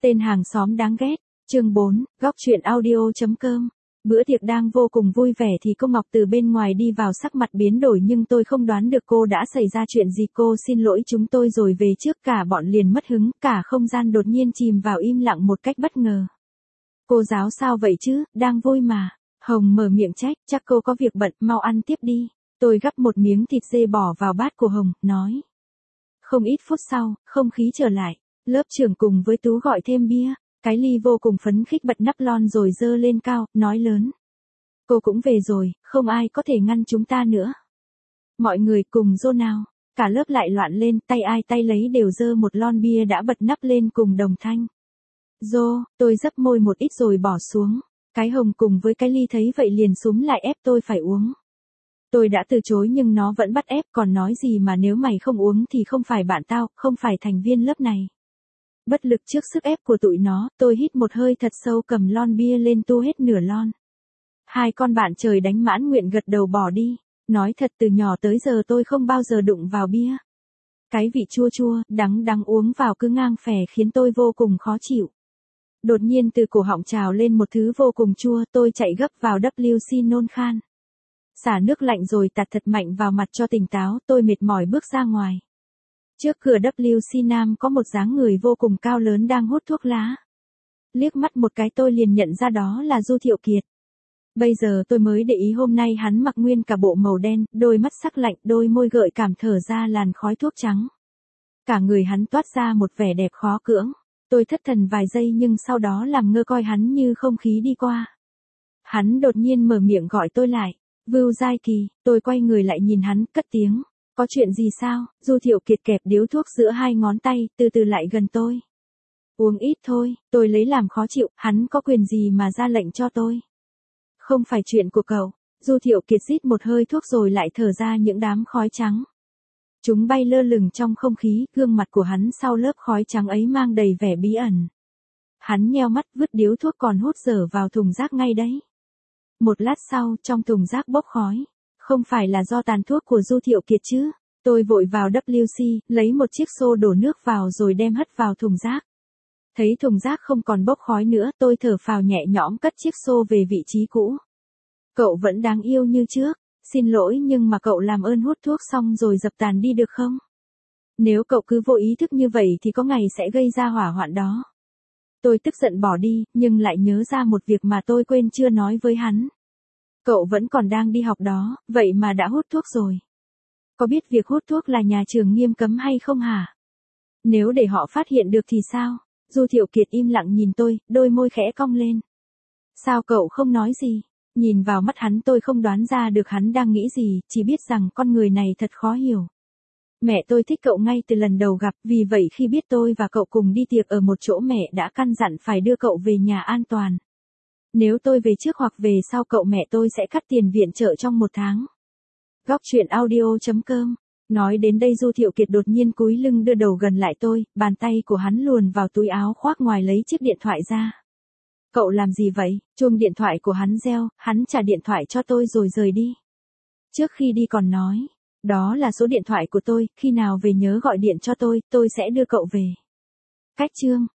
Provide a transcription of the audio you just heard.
Tên hàng xóm đáng ghét. Chương 4, góc truyện audio.com. Bữa tiệc đang vô cùng vui vẻ thì cô Ngọc từ bên ngoài đi vào, sắc mặt biến đổi nhưng tôi không đoán được cô đã xảy ra chuyện gì. Cô xin lỗi chúng tôi rồi về trước, cả bọn liền mất hứng, cả không gian đột nhiên chìm vào im lặng một cách bất ngờ. Cô giáo sao vậy chứ, đang vui mà. Hồng mở miệng trách, chắc cô có việc bận, mau ăn tiếp đi. Tôi gắp một miếng thịt dê bỏ vào bát của Hồng, nói. Không ít phút sau, không khí trở lại. Lớp trưởng cùng với Tú gọi thêm bia. Cái ly vô cùng phấn khích bật nắp lon rồi giơ lên cao, nói lớn. Cô cũng về rồi, không ai có thể ngăn chúng ta nữa. Mọi người cùng rô nào. Cả lớp lại loạn lên, tay ai tay lấy đều giơ một lon bia đã bật nắp lên cùng đồng thanh. Rô, tôi dấp môi một ít rồi bỏ xuống. Cái Hồng cùng với cái ly thấy vậy liền xúm lại ép tôi phải uống. Tôi đã từ chối nhưng nó vẫn bắt ép, còn nói gì mà nếu mày không uống thì không phải bạn tao, không phải thành viên lớp này. Bất lực trước sức ép của tụi nó, tôi hít một hơi thật sâu, cầm lon bia lên tu hết nửa lon. Hai con bạn trời đánh mãn nguyện gật đầu bỏ đi. Nói thật, từ nhỏ tới giờ tôi không bao giờ đụng vào bia. Cái vị chua chua, đắng đắng uống vào cứ ngang phè khiến tôi vô cùng khó chịu. Đột nhiên từ cổ họng trào lên một thứ vô cùng chua, tôi chạy gấp vào WC nôn khan. Xả nước lạnh rồi tạt thật mạnh vào mặt cho tỉnh táo, tôi mệt mỏi bước ra ngoài. Trước cửa WC Nam có một dáng người vô cùng cao lớn đang hút thuốc lá. Liếc mắt một cái tôi liền nhận ra đó là Du Thiệu Kiệt. Bây giờ tôi mới để ý hôm nay hắn mặc nguyên cả bộ màu đen, đôi mắt sắc lạnh, đôi môi gợi cảm thở ra làn khói thuốc trắng. Cả người hắn toát ra một vẻ đẹp khó cưỡng. Tôi thất thần vài giây nhưng sau đó làm ngơ coi hắn như không khí đi qua. Hắn đột nhiên mở miệng gọi tôi lại. Vưu Giai Kỳ, tôi quay người lại nhìn hắn, cất tiếng. Có chuyện gì sao? Du Thiệu Kiệt kẹp điếu thuốc giữa hai ngón tay, từ từ lại gần tôi. Uống ít thôi, tôi lấy làm khó chịu, hắn có quyền gì mà ra lệnh cho tôi? Không phải chuyện của cậu. Du Thiệu Kiệt rít một hơi thuốc rồi lại thở ra những đám khói trắng. Chúng bay lơ lửng trong không khí, gương mặt của hắn sau lớp khói trắng ấy mang đầy vẻ bí ẩn. Hắn nheo mắt vứt điếu thuốc còn hút dở vào thùng rác ngay đấy. Một lát sau, trong thùng rác bốc khói. Không phải là do tàn thuốc của Du Thiệu Kiệt chứ? Tôi vội vào WC, lấy một chiếc xô đổ nước vào rồi đem hất vào thùng rác. Thấy thùng rác không còn bốc khói nữa, tôi thở phào nhẹ nhõm cất chiếc xô về vị trí cũ. Cậu vẫn đáng yêu như trước. Xin lỗi nhưng mà cậu làm ơn hút thuốc xong rồi dập tàn đi được không? Nếu cậu cứ vô ý thức như vậy thì có ngày sẽ gây ra hỏa hoạn đó. Tôi tức giận bỏ đi, nhưng lại nhớ ra một việc mà tôi quên chưa nói với hắn. Cậu vẫn còn đang đi học đó, vậy mà đã hút thuốc rồi. Có biết việc hút thuốc là nhà trường nghiêm cấm hay không hả? Nếu để họ phát hiện được thì sao? Du Thiệu Kiệt im lặng nhìn tôi, đôi môi khẽ cong lên. Sao cậu không nói gì? Nhìn vào mắt hắn tôi không đoán ra được hắn đang nghĩ gì, chỉ biết rằng con người này thật khó hiểu. Mẹ tôi thích cậu ngay từ lần đầu gặp, vì vậy khi biết tôi và cậu cùng đi tiệc ở một chỗ mẹ đã căn dặn phải đưa cậu về nhà an toàn. Nếu tôi về trước hoặc về sau cậu mẹ tôi sẽ cắt tiền viện trợ trong 1 tháng. Góc truyện audio.com. Nói đến đây Du Thiệu Kiệt đột nhiên cúi lưng đưa đầu gần lại tôi, bàn tay của hắn luồn vào túi áo khoác ngoài lấy chiếc điện thoại ra. Cậu làm gì vậy? Chuông điện thoại của hắn reo, hắn trả điện thoại cho tôi rồi rời đi. Trước khi đi còn nói, đó là số điện thoại của tôi, khi nào về nhớ gọi điện cho tôi sẽ đưa cậu về. Cách chương.